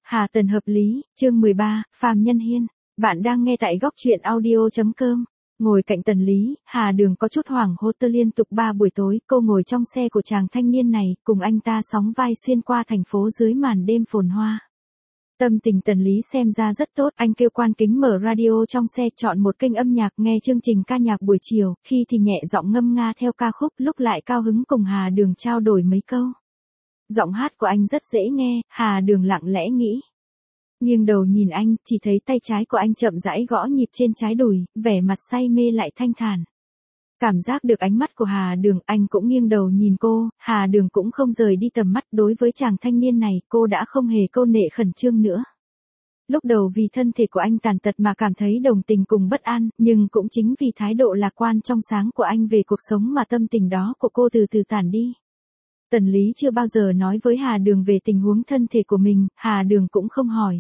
Hà Tần hợp lý, chương 13, Phàm Nhân Hiên. Bạn đang nghe tại góc truyện audio.com. Ngồi cạnh Tần Lý, Hà Đường có chút hoảng hốt liên tục 3 buổi tối, cô ngồi trong xe của chàng thanh niên này, cùng anh ta sóng vai xuyên qua thành phố dưới màn đêm phồn hoa. Tâm tình Tần Lý xem ra rất tốt, anh kêu quan kính mở radio trong xe, chọn một kênh âm nhạc nghe chương trình ca nhạc buổi chiều, khi thì nhẹ giọng ngâm nga theo ca khúc, lúc lại cao hứng cùng Hà Đường trao đổi mấy câu. Giọng hát của anh rất dễ nghe, Hà Đường lặng lẽ nghĩ. Nghiêng đầu nhìn anh, chỉ thấy tay trái của anh chậm rãi gõ nhịp trên trái đùi, vẻ mặt say mê lại thanh thản. Cảm giác được ánh mắt của Hà Đường, anh cũng nghiêng đầu nhìn cô, Hà Đường cũng không rời đi tầm mắt. Đối với chàng thanh niên này, cô đã không hề câu nệ khẩn trương nữa. Lúc đầu vì thân thể của anh tàn tật mà cảm thấy đồng tình cùng bất an, nhưng cũng chính vì thái độ lạc quan trong sáng của anh về cuộc sống mà tâm tình đó của cô từ từ tản đi. Tần Lý chưa bao giờ nói với Hà Đường về tình huống thân thể của mình, Hà Đường cũng không hỏi.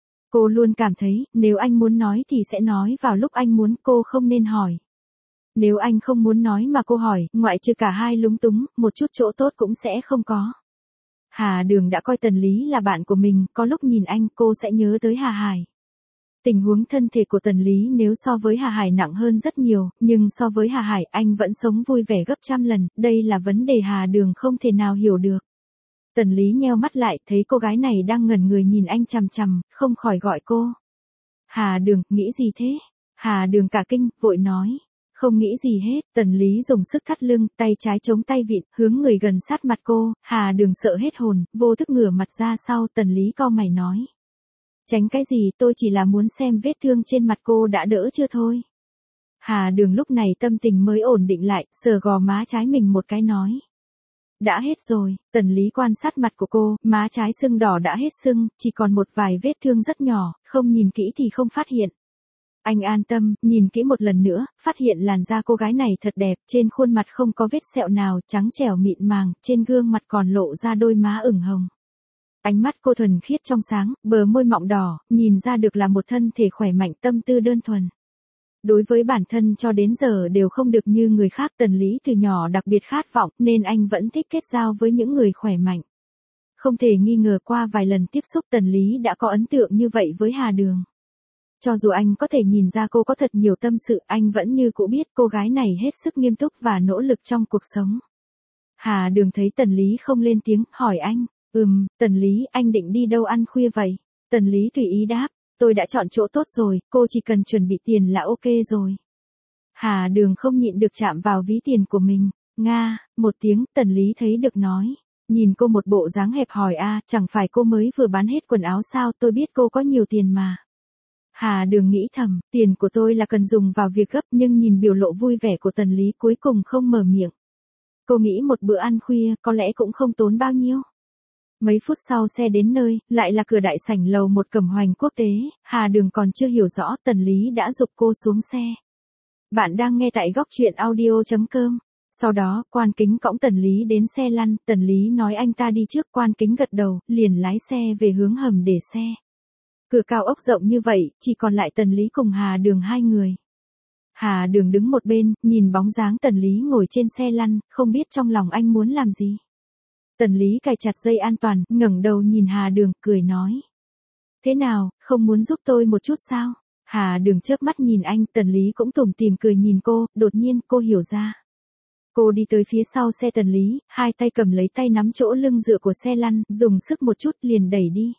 Cô luôn cảm thấy, nếu anh muốn nói thì sẽ nói vào lúc anh muốn, cô không nên hỏi. Nếu anh không muốn nói mà cô hỏi, ngoại trừ cả hai lúng túng, một chút chỗ tốt cũng sẽ không có. Hà Đường đã coi Tần Lý là bạn của mình, có lúc nhìn anh cô sẽ nhớ tới Hà Hải. Tình huống thân thể của Tần Lý nếu so với Hà Hải nặng hơn rất nhiều, nhưng so với Hà Hải anh vẫn sống vui vẻ gấp trăm lần, đây là vấn đề Hà Đường không thể nào hiểu được. Tần Lý nheo mắt lại, thấy cô gái này đang ngẩn người nhìn anh chằm chằm, không khỏi gọi cô. Hà Đường, nghĩ gì thế? Hà Đường cả kinh, vội nói. Không nghĩ gì hết, Tần Lý dùng sức thắt lưng, tay trái chống tay vịn, hướng người gần sát mặt cô, Hà Đường sợ hết hồn, vô thức ngửa mặt ra sau, Tần Lý cau mày nói. Tránh cái gì, tôi chỉ là muốn xem vết thương trên mặt cô đã đỡ chưa thôi. Hà Đường lúc này tâm tình mới ổn định lại, sờ gò má trái mình một cái nói. Đã hết rồi, Tần Lý quan sát mặt của cô, má trái sưng đỏ đã hết sưng, chỉ còn một vài vết thương rất nhỏ, không nhìn kỹ thì không phát hiện. Anh an tâm, nhìn kỹ một lần nữa, phát hiện làn da cô gái này thật đẹp, trên khuôn mặt không có vết sẹo nào, trắng trẻo mịn màng, trên gương mặt còn lộ ra đôi má ửng hồng. Ánh mắt cô thuần khiết trong sáng, bờ môi mọng đỏ, nhìn ra được là một thân thể khỏe mạnh, tâm tư đơn thuần. Đối với bản thân cho đến giờ đều không được như người khác, Tần Lý từ nhỏ đặc biệt khát vọng, nên anh vẫn thích kết giao với những người khỏe mạnh. Không thể nghi ngờ qua vài lần tiếp xúc Tần Lý đã có ấn tượng như vậy với Hà Đường. Cho dù anh có thể nhìn ra cô có thật nhiều tâm sự, anh vẫn như cũ biết cô gái này hết sức nghiêm túc và nỗ lực trong cuộc sống. Hà Đường thấy Tần Lý không lên tiếng, hỏi anh. Tần Lý, anh định đi đâu ăn khuya vậy? Tần Lý tùy ý đáp, tôi đã chọn chỗ tốt rồi, cô chỉ cần chuẩn bị tiền là ok rồi. Hà Đường không nhịn được chạm vào ví tiền của mình. Nga, một tiếng, Tần Lý thấy được nói. Nhìn cô một bộ dáng hẹp hòi chẳng phải cô mới vừa bán hết quần áo sao, tôi biết cô có nhiều tiền mà. Hà Đường nghĩ thầm, tiền của tôi là cần dùng vào việc gấp, nhưng nhìn biểu lộ vui vẻ của Tần Lý cuối cùng không mở miệng. Cô nghĩ một bữa ăn khuya có lẽ cũng không tốn bao nhiêu. Mấy phút sau xe đến nơi, lại là cửa đại sảnh lầu một Cẩm Hoành Quốc tế, Hà Đường còn chưa hiểu rõ, Tần Lý đã giục cô xuống xe. Bạn đang nghe tại góc truyện audio.com. Sau đó, quan kính cõng Tần Lý đến xe lăn, Tần Lý nói anh ta đi trước, quan kính gật đầu, liền lái xe về hướng hầm để xe. Cửa cao ốc rộng như vậy, chỉ còn lại Tần Lý cùng Hà Đường hai người. Hà Đường đứng một bên, nhìn bóng dáng Tần Lý ngồi trên xe lăn, không biết trong lòng anh muốn làm gì. Tần Lý cài chặt dây an toàn, ngẩng đầu nhìn Hà Đường, cười nói. Thế nào, không muốn giúp tôi một chút sao? Hà Đường chớp mắt nhìn anh, Tần Lý cũng tủm tỉm cười nhìn cô, đột nhiên cô hiểu ra. Cô đi tới phía sau xe Tần Lý, hai tay cầm lấy tay nắm chỗ lưng dựa của xe lăn, dùng sức một chút liền đẩy đi.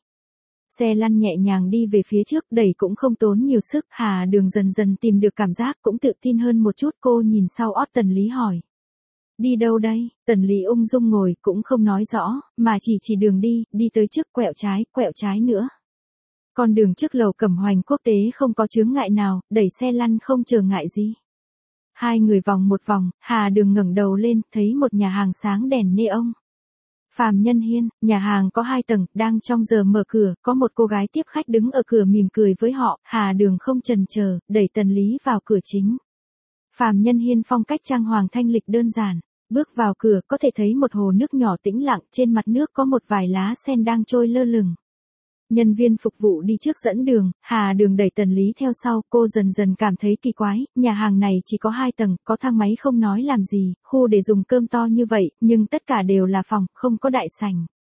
Xe lăn nhẹ nhàng đi về phía trước, đẩy cũng không tốn nhiều sức, Hà Đường dần dần tìm được cảm giác, cũng tự tin hơn một chút, cô nhìn sau ót Tần Lý hỏi. Đi đâu đây? Tần Lý ung dung ngồi, cũng không nói rõ, mà chỉ đường đi tới trước, quẹo trái nữa. Con đường trước lầu Cẩm Hoành Quốc tế không có chướng ngại nào, đẩy xe lăn không trở ngại gì. Hai người vòng một vòng, Hà Đường ngẩng đầu lên, thấy một nhà hàng sáng đèn neon. Phàm Nhân Hiên, nhà hàng có 2 tầng, đang trong giờ mở cửa, có một cô gái tiếp khách đứng ở cửa mỉm cười với họ, Hà Đường không chần chờ, đẩy Tần Lý vào cửa chính. Phàm Nhân Hiên phong cách trang hoàng thanh lịch đơn giản, bước vào cửa có thể thấy một hồ nước nhỏ tĩnh lặng, trên mặt nước có một vài lá sen đang trôi lơ lửng. Nhân viên phục vụ đi trước dẫn đường, Hà Đường đẩy Tần Lý theo sau, cô dần dần cảm thấy kỳ quái, nhà hàng này chỉ có 2 tầng, có thang máy không nói làm gì, khu để dùng cơm to như vậy, nhưng tất cả đều là phòng, không có đại sảnh.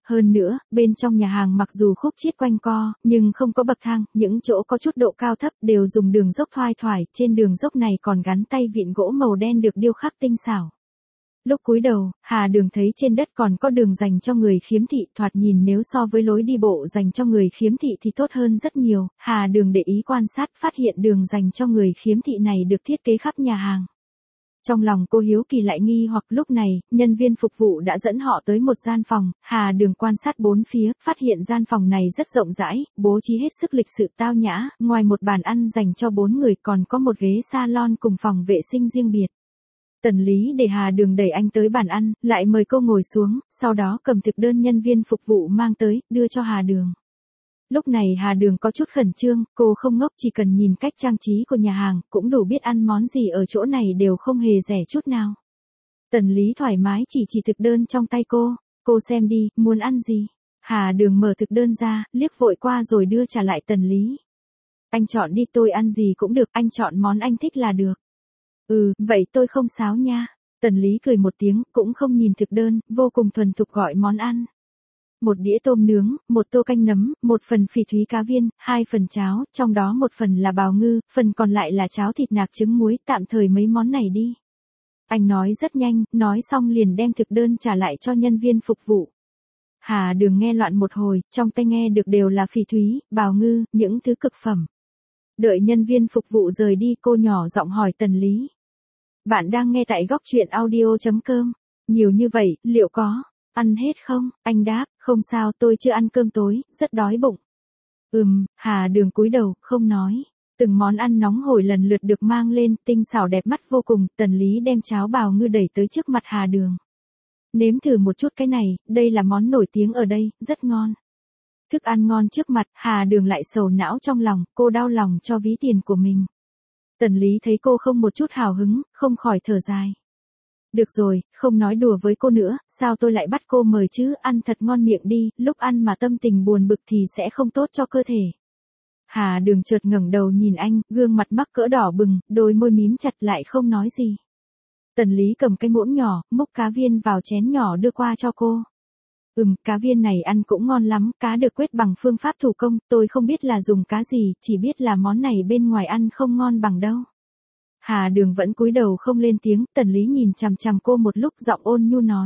Hơn nữa, bên trong nhà hàng mặc dù khúc chiết quanh co, nhưng không có bậc thang, những chỗ có chút độ cao thấp đều dùng đường dốc thoai thoải, trên đường dốc này còn gắn tay vịn gỗ màu đen được điêu khắc tinh xảo. Lúc cúi đầu, Hà Đường thấy trên đất còn có đường dành cho người khiếm thị, thoạt nhìn nếu so với lối đi bộ dành cho người khiếm thị thì tốt hơn rất nhiều. Hà Đường để ý quan sát, phát hiện đường dành cho người khiếm thị này được thiết kế khắp nhà hàng. Trong lòng cô hiếu kỳ lại nghi hoặc, lúc này, nhân viên phục vụ đã dẫn họ tới một gian phòng. Hà Đường quan sát bốn phía, phát hiện gian phòng này rất rộng rãi, bố trí hết sức lịch sự tao nhã, ngoài một bàn ăn dành cho 4 người còn có một ghế salon cùng phòng vệ sinh riêng biệt. Tần Lý để Hà Đường đẩy anh tới bàn ăn, lại mời cô ngồi xuống, sau đó cầm thực đơn nhân viên phục vụ mang tới, đưa cho Hà Đường. Lúc này Hà Đường có chút khẩn trương, cô không ngốc, chỉ cần nhìn cách trang trí của nhà hàng, cũng đủ biết ăn món gì ở chỗ này đều không hề rẻ chút nào. Tần Lý thoải mái chỉ thực đơn trong tay cô xem đi, muốn ăn gì? Hà Đường mở thực đơn ra, liếc vội qua rồi đưa trả lại Tần Lý. Anh chọn đi, tôi ăn gì cũng được, anh chọn món anh thích là được. Vậy tôi không sáo nha. Tần Lý cười một tiếng, cũng không nhìn thực đơn, vô cùng thuần thục gọi món ăn. Một đĩa tôm nướng, một tô canh nấm, một phần phỉ thúy cá viên, 2 phần cháo, trong đó một phần là bào ngư, phần còn lại là cháo thịt nạc trứng muối, tạm thời mấy món này đi. Anh nói rất nhanh, nói xong liền đem thực đơn trả lại cho nhân viên phục vụ. Hà Đường nghe loạn một hồi, trong tai nghe được đều là phỉ thúy, bào ngư, những thứ cực phẩm. Đợi nhân viên phục vụ rời đi, cô nhỏ giọng hỏi Tần Lý. Bạn đang nghe tại góc truyện audio.com. Nhiều như vậy, liệu có ăn hết không? Anh đáp, không sao, tôi chưa ăn cơm tối, rất đói bụng. Hà Đường cúi đầu, không nói. Từng món ăn nóng hổi lần lượt được mang lên, tinh xảo đẹp mắt vô cùng. Tần Lý đem cháo bào ngư đẩy tới trước mặt Hà Đường. Nếm thử một chút cái này, đây là món nổi tiếng ở đây, rất ngon. Thức ăn ngon trước mặt, Hà Đường lại sầu não trong lòng, cô đau lòng cho ví tiền của mình. Tần Lý thấy cô không một chút hào hứng, không khỏi thở dài. Được rồi, không nói đùa với cô nữa, sao tôi lại bắt cô mời chứ, ăn thật ngon miệng đi, lúc ăn mà tâm tình buồn bực thì sẽ không tốt cho cơ thể. Hà Đường chợt ngẩng đầu nhìn anh, gương mặt mắc cỡ đỏ bừng, đôi môi mím chặt lại không nói gì. Tần Lý cầm cái muỗng nhỏ, múc cá viên vào chén nhỏ đưa qua cho cô. Cá viên này ăn cũng ngon lắm, cá được quết bằng phương pháp thủ công, tôi không biết là dùng cá gì, chỉ biết là món này bên ngoài ăn không ngon bằng đâu. Hà Đường vẫn cúi đầu không lên tiếng, Tần Lý nhìn chằm chằm cô một lúc, giọng ôn nhu nói.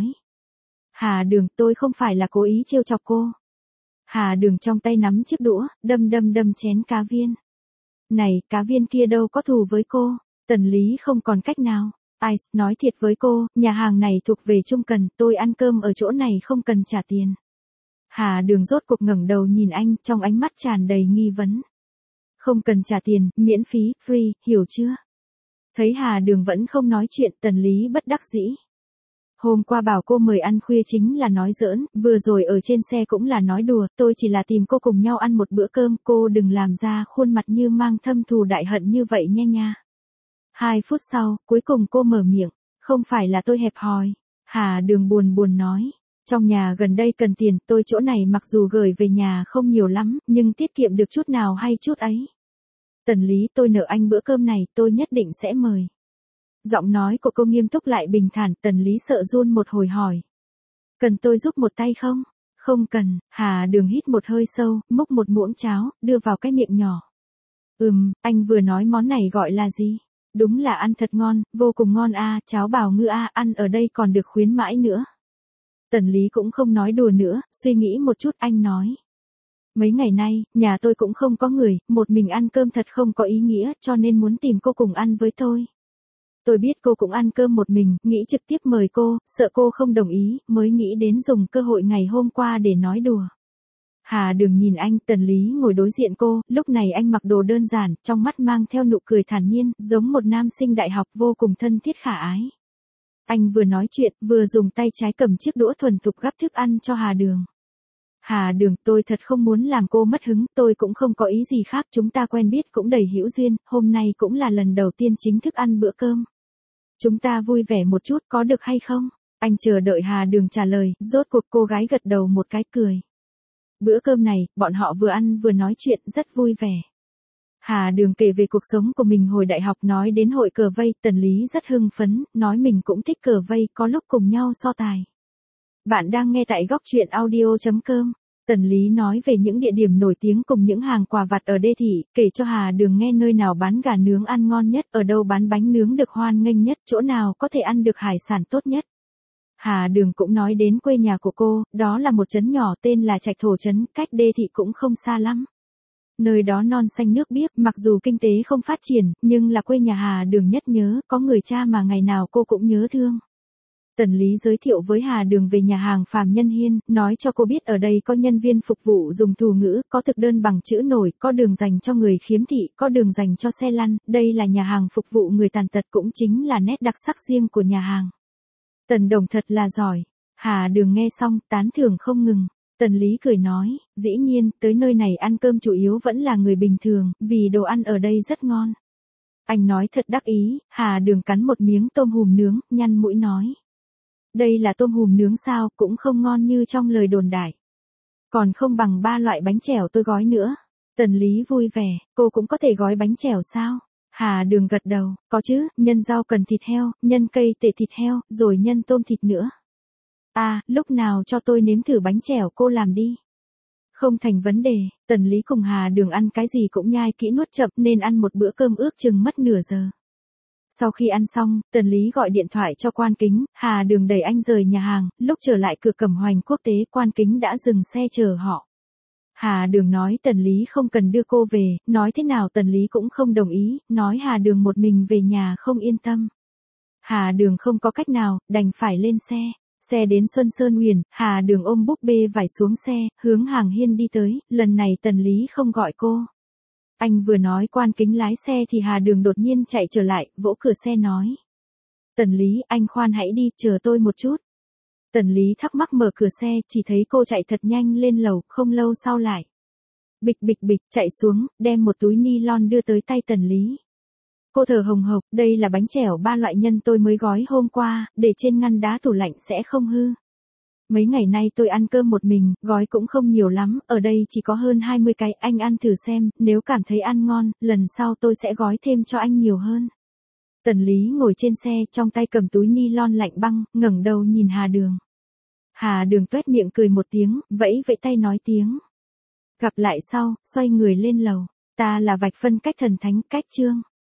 Hà Đường, tôi không phải là cố ý trêu chọc cô. Hà Đường trong tay nắm chiếc đũa, đâm chén cá viên. Này, cá viên kia đâu có thù với cô. Tần Lý không còn cách nào. Ice, nói thiệt với cô, nhà hàng này thuộc về Trung Cần, tôi ăn cơm ở chỗ này không cần trả tiền. Hà Đường rốt cuộc ngẩng đầu nhìn anh, trong ánh mắt tràn đầy nghi vấn. Không cần trả tiền, miễn phí, free, hiểu chưa? Thấy Hà Đường vẫn không nói chuyện, Tần Lý bất đắc dĩ. Hôm qua bảo cô mời ăn khuya chính là nói giỡn, vừa rồi ở trên xe cũng là nói đùa, tôi chỉ là tìm cô cùng nhau ăn một bữa cơm, cô đừng làm ra khuôn mặt như mang thâm thù đại hận như vậy nha. 2 phút sau, cuối cùng cô mở miệng, không phải là tôi hẹp hòi. Hà Đường buồn nói, trong nhà gần đây cần tiền, tôi chỗ này mặc dù gửi về nhà không nhiều lắm, nhưng tiết kiệm được chút nào hay chút ấy. Tần Lý, tôi nợ anh bữa cơm này, tôi nhất định sẽ mời. Giọng nói của cô nghiêm túc lại bình thản, Tần Lý sợ run một hồi hỏi. Cần tôi giúp một tay không? Không cần. Hà Đường hít một hơi sâu, múc một muỗng cháo, đưa vào cái miệng nhỏ. Anh vừa nói món này gọi là gì? Đúng là ăn thật ngon, vô cùng ngon cháo bào ngư ăn ở đây còn được khuyến mãi nữa. Tần Lý cũng không nói đùa nữa, suy nghĩ một chút anh nói. Mấy ngày nay, nhà tôi cũng không có người, một mình ăn cơm thật không có ý nghĩa, cho nên muốn tìm cô cùng ăn với tôi. Tôi biết cô cũng ăn cơm một mình, nghĩ trực tiếp mời cô, sợ cô không đồng ý, mới nghĩ đến dùng cơ hội ngày hôm qua để nói đùa. Hà Đường nhìn anh, Tần Lý ngồi đối diện cô, lúc này anh mặc đồ đơn giản, trong mắt mang theo nụ cười thản nhiên, giống một nam sinh đại học vô cùng thân thiết khả ái. Anh vừa nói chuyện, vừa dùng tay trái cầm chiếc đũa thuần thục gắp thức ăn cho Hà Đường. Hà Đường, tôi thật không muốn làm cô mất hứng, tôi cũng không có ý gì khác, chúng ta quen biết cũng đầy hữu duyên, hôm nay cũng là lần đầu tiên chính thức ăn bữa cơm. Chúng ta vui vẻ một chút, có được hay không? Anh chờ đợi Hà Đường trả lời, rốt cuộc cô gái gật đầu một cái cười. Bữa cơm này, bọn họ vừa ăn vừa nói chuyện, rất vui vẻ. Hà Đường kể về cuộc sống của mình hồi đại học, nói đến hội cờ vây, Tần Lý rất hưng phấn, nói mình cũng thích cờ vây, có lúc cùng nhau so tài. Bạn đang nghe tại góc truyện audio.com. Tần Lý nói về những địa điểm nổi tiếng cùng những hàng quà vặt ở đô thị, kể cho Hà Đường nghe nơi nào bán gà nướng ăn ngon nhất, ở đâu bán bánh nướng được hoan nghênh nhất, chỗ nào có thể ăn được hải sản tốt nhất. Hà Đường cũng nói đến quê nhà của cô, đó là một trấn nhỏ tên là Trạch Thổ trấn, cách đô thị cũng không xa lắm. Nơi đó non xanh nước biếc, mặc dù kinh tế không phát triển, nhưng là quê nhà Hà Đường nhất nhớ, có người cha mà ngày nào cô cũng nhớ thương. Tần Lý giới thiệu với Hà Đường về nhà hàng Phàm Nhân Hiên, nói cho cô biết ở đây có nhân viên phục vụ dùng thủ ngữ, có thực đơn bằng chữ nổi, có đường dành cho người khiếm thị, có đường dành cho xe lăn, đây là nhà hàng phục vụ người tàn tật cũng chính là nét đặc sắc riêng của nhà hàng. Tần Đồng thật là giỏi. Hà Đường nghe xong, tán thưởng không ngừng. Tần Lý cười nói, dĩ nhiên, tới nơi này ăn cơm chủ yếu vẫn là người bình thường, vì đồ ăn ở đây rất ngon. Anh nói thật đắc ý. Hà Đường cắn một miếng tôm hùm nướng, nhăn mũi nói. Đây là tôm hùm nướng sao, cũng không ngon như trong lời đồn đại. Còn không bằng 3 loại bánh chèo tôi gói nữa. Tần Lý vui vẻ, cô cũng có thể gói bánh chèo sao? Hà Đường gật đầu, có chứ, nhân rau cần thịt heo, nhân cây tể thịt heo, rồi nhân tôm thịt nữa. À, lúc nào cho tôi nếm thử bánh chèo cô làm đi. Không thành vấn đề. Tần Lý cùng Hà Đường ăn cái gì cũng nhai kỹ nuốt chậm nên ăn một bữa cơm ước chừng mất nửa giờ. Sau khi ăn xong, Tần Lý gọi điện thoại cho Quan Kính, Hà Đường đẩy anh rời nhà hàng, lúc trở lại cửa Cẩm Hoành Quốc tế, Quan Kính đã dừng xe chờ họ. Hà Đường nói Tần Lý không cần đưa cô về, nói thế nào Tần Lý cũng không đồng ý, nói Hà Đường một mình về nhà không yên tâm. Hà Đường không có cách nào, đành phải lên xe. Xe đến Xuân Sơn Huyền, Hà Đường ôm búp bê vải xuống xe, hướng hàng hiên đi tới, lần này Tần Lý không gọi cô. Anh vừa nói Quan Kính lái xe thì Hà Đường đột nhiên chạy trở lại, vỗ cửa xe nói. Tần Lý, anh khoan hãy đi, chờ tôi một chút. Tần Lý thắc mắc mở cửa xe, chỉ thấy cô chạy thật nhanh lên lầu, không lâu sau lại. Bịch bịch bịch, chạy xuống, đem một túi ni lon đưa tới tay Tần Lý. Cô thở hồng hộc, đây là bánh chèo 3 loại nhân tôi mới gói hôm qua, để trên ngăn đá tủ lạnh sẽ không hư. Mấy ngày nay tôi ăn cơm một mình, gói cũng không nhiều lắm, ở đây chỉ có hơn 20 cái, anh ăn thử xem, nếu cảm thấy ăn ngon, lần sau tôi sẽ gói thêm cho anh nhiều hơn. Tần Lý ngồi trên xe, trong tay cầm túi ni lon lạnh băng, ngẩng đầu nhìn Hà Đường. Hà Đường tuét miệng cười một tiếng, vẫy vẫy tay nói tiếng. Gặp lại sau, xoay người lên lầu. Ta là Vạch Phân cách thần thánh, cách chương.